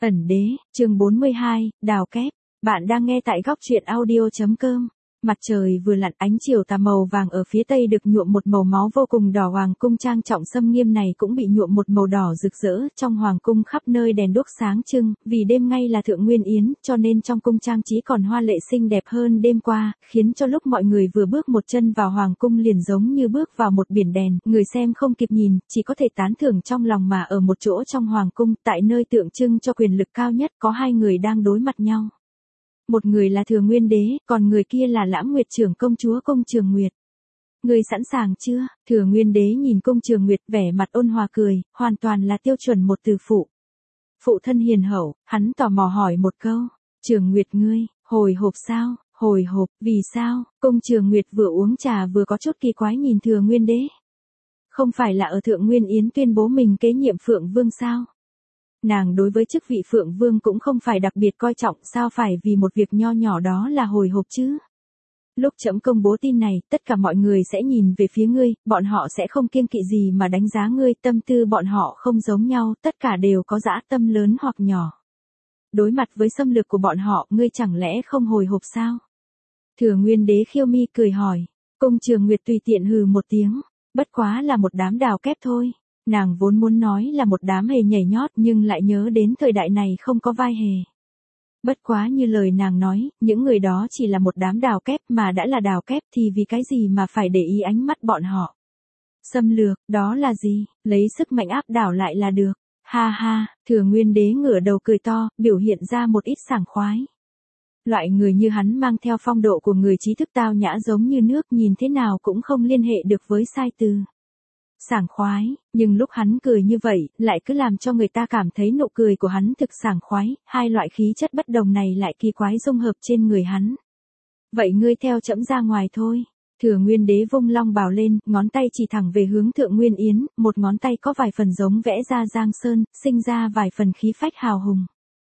Ẩn đế, chương 42, đào kép. Bạn đang nghe tại góc truyện audio.com. Mặt trời vừa lặn, ánh chiều tà màu vàng ở phía tây được nhuộm một màu máu vô cùng đỏ. Hoàng cung trang trọng xâm nghiêm này cũng bị nhuộm một màu đỏ rực rỡ. Trong hoàng cung khắp nơi đèn đuốc sáng trưng, vì đêm ngay là thượng nguyên yến, cho nên trong cung trang trí còn hoa lệ xinh đẹp hơn đêm qua, khiến cho lúc mọi người vừa bước một chân vào hoàng cung liền giống như bước vào một biển đèn. Người xem không kịp nhìn, chỉ có thể tán thưởng trong lòng. Mà ở một chỗ trong hoàng cung, tại nơi tượng trưng cho quyền lực cao nhất, có hai người đang đối mặt nhau. Một người là Thừa Nguyên Đế, còn người kia là Lãm Nguyệt trưởng công chúa Cung Trường Nguyệt. Người sẵn sàng chưa? Thừa Nguyên Đế nhìn Cung Trường Nguyệt vẻ mặt ôn hòa cười, hoàn toàn là tiêu chuẩn một từ phụ. Phụ thân hiền hậu, hắn tò mò hỏi một câu. Trường Nguyệt ngươi, hồi hộp sao? Hồi hộp, vì sao? Cung Trường Nguyệt vừa uống trà vừa có chút kỳ quái nhìn Thừa Nguyên Đế. Không phải là ở Thượng Nguyên Yến tuyên bố mình kế nhiệm Phượng Vương sao? Nàng đối với chức vị Phượng Vương cũng không phải đặc biệt coi trọng, sao phải vì một việc nho nhỏ đó là hồi hộp chứ? Lúc trẫm công bố tin này, tất cả mọi người sẽ nhìn về phía ngươi, bọn họ sẽ không kiêng kỵ gì mà đánh giá ngươi, tâm tư bọn họ không giống nhau, tất cả đều có dã tâm lớn hoặc nhỏ. Đối mặt với xâm lược của bọn họ, ngươi chẳng lẽ không hồi hộp sao? Thừa Nguyên Đế khiêu mi cười hỏi. Cung Trường Nguyệt tùy tiện hừ một tiếng, bất quá là một đám đào kép thôi. Nàng vốn muốn nói là một đám hề nhảy nhót nhưng lại nhớ đến thời đại này không có vai hề. Bất quá như lời nàng nói, những người đó chỉ là một đám đào kép, mà đã là đào kép thì vì cái gì mà phải để ý ánh mắt bọn họ. Xâm lược, đó là gì, lấy sức mạnh áp đảo lại là được. Ha ha, Thừa Nguyên Đế ngửa đầu cười to, biểu hiện ra một ít sảng khoái. Loại người như hắn mang theo phong độ của người trí thức tao nhã giống như nước, nhìn thế nào cũng không liên hệ được với sai từ. Sảng khoái, nhưng lúc hắn cười như vậy, lại cứ làm cho người ta cảm thấy nụ cười của hắn thực sảng khoái, hai loại khí chất bất đồng này lại kỳ quái dung hợp trên người hắn. Vậy ngươi theo trẫm ra ngoài thôi. Thừa Nguyên Đế vung long bào lên, ngón tay chỉ thẳng về hướng Thượng Nguyên Yến, một ngón tay có vài phần giống vẽ ra giang sơn, sinh ra vài phần khí phách hào hùng.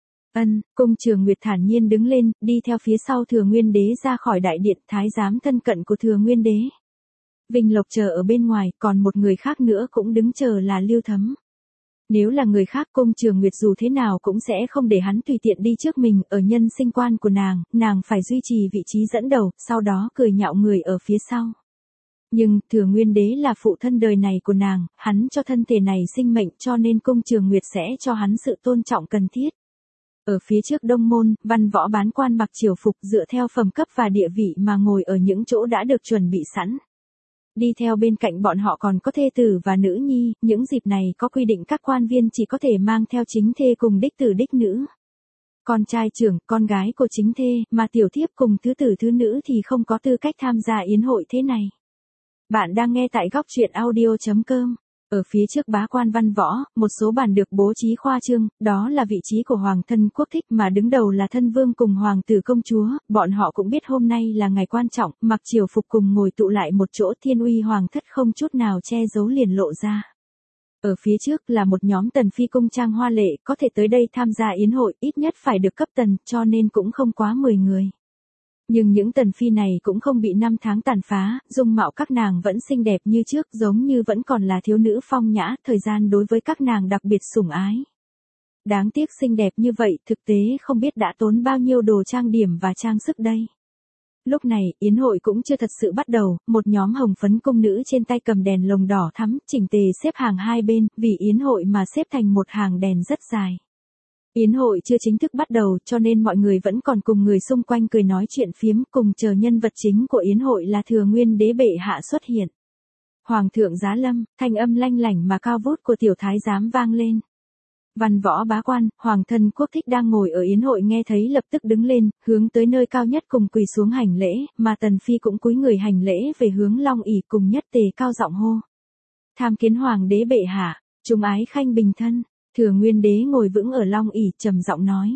Cung Trường Nguyệt thản nhiên đứng lên, đi theo phía sau Thừa Nguyên Đế ra khỏi đại điện. Thái giám thân cận của Thừa Nguyên Đế Vinh Lộc chờ ở bên ngoài, còn một người khác nữa cũng đứng chờ là Lưu Thấm. Nếu là người khác, Cung Trường Nguyệt dù thế nào cũng sẽ không để hắn tùy tiện đi trước mình. Ở nhân sinh quan của nàng phải duy trì vị trí dẫn đầu, sau đó cười nhạo người ở phía sau. Nhưng Thừa Nguyên Đế là phụ thân đời này của nàng, hắn cho thân thể này sinh mệnh, cho nên Cung Trường Nguyệt sẽ cho hắn sự tôn trọng cần thiết. Ở phía trước đông môn, văn võ bán quan mặc triều phục dựa theo phẩm cấp và địa vị mà ngồi ở những chỗ đã được chuẩn bị sẵn. Đi theo bên cạnh bọn họ còn có thê tử và nữ nhi, những dịp này có quy định các quan viên chỉ có thể mang theo chính thê cùng đích tử đích nữ. Con trai trưởng, con gái của chính thê, mà tiểu thiếp cùng thứ tử thứ nữ thì không có tư cách tham gia yến hội thế này. Bạn đang nghe tại góc truyện audio.com. Ở phía trước bá quan văn võ, một số bàn được bố trí khoa trương, đó là vị trí của hoàng thân quốc thích, mà đứng đầu là thân vương cùng hoàng tử công chúa. Bọn họ cũng biết hôm nay là ngày quan trọng, mặc triều phục cùng ngồi tụ lại một chỗ, thiên uy hoàng thất không chút nào che giấu liền lộ ra. Ở phía trước là một nhóm tần phi cung trang hoa lệ, có thể tới đây tham gia yến hội, ít nhất phải được cấp tần, cho nên cũng không quá 10 người. Nhưng những tần phi này cũng không bị năm tháng tàn phá, dung mạo các nàng vẫn xinh đẹp như trước, giống như vẫn còn là thiếu nữ phong nhã, thời gian đối với các nàng đặc biệt sủng ái. Đáng tiếc xinh đẹp như vậy, thực tế không biết đã tốn bao nhiêu đồ trang điểm và trang sức đây. Lúc này, yến hội cũng chưa thật sự bắt đầu, một nhóm hồng phấn cung nữ trên tay cầm đèn lồng đỏ thắm, chỉnh tề xếp hàng hai bên, vì yến hội mà xếp thành một hàng đèn rất dài. Yến hội chưa chính thức bắt đầu, cho nên mọi người vẫn còn cùng người xung quanh cười nói chuyện phiếm, cùng chờ nhân vật chính của yến hội là Thừa Nguyên Đế bệ hạ xuất hiện. Hoàng thượng giá lâm, thanh âm lanh lảnh mà cao vút của tiểu thái giám vang lên. Văn võ bá quan, hoàng thân quốc thích đang ngồi ở yến hội nghe thấy lập tức đứng lên, hướng tới nơi cao nhất cùng quỳ xuống hành lễ, mà tần phi cũng cúi người hành lễ về hướng long ỷ, cùng nhất tề cao giọng hô. Tham kiến hoàng đế bệ hạ, chúng ái khanh bình thân. Thừa Nguyên Đế ngồi vững ở long ỷ, trầm giọng nói.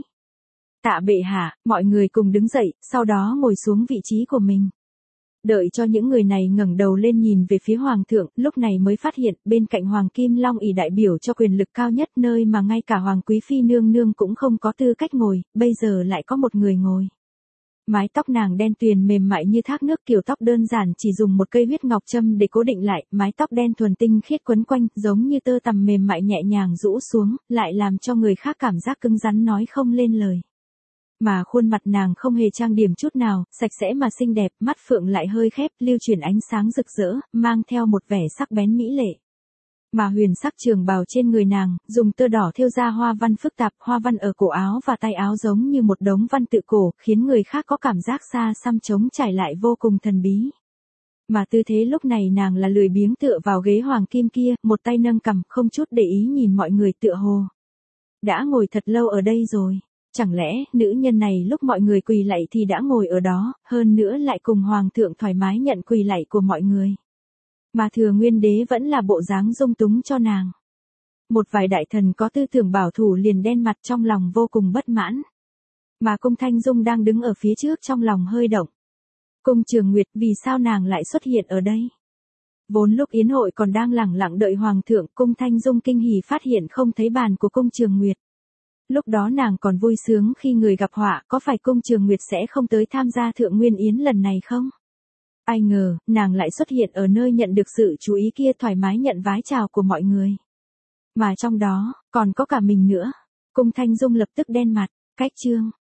Tạ bệ hạ, mọi người cùng đứng dậy, sau đó ngồi xuống vị trí của mình. Đợi cho những người này ngẩng đầu lên nhìn về phía hoàng thượng, lúc này mới phát hiện, bên cạnh hoàng kim long ỷ đại biểu cho quyền lực cao nhất, nơi mà ngay cả hoàng quý phi nương nương cũng không có tư cách ngồi, bây giờ lại có một người ngồi. Mái tóc nàng đen tuyền mềm mại như thác nước, kiểu tóc đơn giản chỉ dùng một cây huyết ngọc châm để cố định lại, mái tóc đen thuần tinh khiết quấn quanh, giống như tơ tằm mềm mại nhẹ nhàng rũ xuống, lại làm cho người khác cảm giác cứng rắn nói không lên lời. Mà khuôn mặt nàng không hề trang điểm chút nào, sạch sẽ mà xinh đẹp, mắt phượng lại hơi khép, lưu chuyển ánh sáng rực rỡ, mang theo một vẻ sắc bén mỹ lệ. Mà huyền sắc trường bào trên người nàng, dùng tơ đỏ thêu ra hoa văn phức tạp, hoa văn ở cổ áo và tay áo giống như một đống văn tự cổ, khiến người khác có cảm giác xa xăm trống trải lại vô cùng thần bí. Mà tư thế lúc này nàng là lười biếng tựa vào ghế hoàng kim kia, một tay nâng cằm, không chút để ý nhìn mọi người, tựa hồ đã ngồi thật lâu ở đây rồi. Chẳng lẽ, nữ nhân này lúc mọi người quỳ lạy thì đã ngồi ở đó, hơn nữa lại cùng hoàng thượng thoải mái nhận quỳ lạy của mọi người. Mà Thừa Nguyên Đế vẫn là bộ dáng dung túng cho nàng. Một vài đại thần có tư tưởng bảo thủ liền đen mặt, trong lòng vô cùng bất mãn. Mà Cung Thanh Dung đang đứng ở phía trước trong lòng hơi động. Cung Trường Nguyệt, vì sao nàng lại xuất hiện ở đây? Vốn lúc yến hội còn đang lẳng lặng đợi hoàng thượng, Cung Thanh Dung kinh hỉ phát hiện không thấy bàn của Cung Trường Nguyệt. Lúc đó nàng còn vui sướng khi người gặp họa, có phải Cung Trường Nguyệt sẽ không tới tham gia Thượng Nguyên Yến lần này không? Ai ngờ, nàng lại xuất hiện ở nơi nhận được sự chú ý kia, thoải mái nhận vái chào của mọi người. Mà trong đó, còn có cả mình nữa. Cung Thanh Dung lập tức đen mặt, cách chương.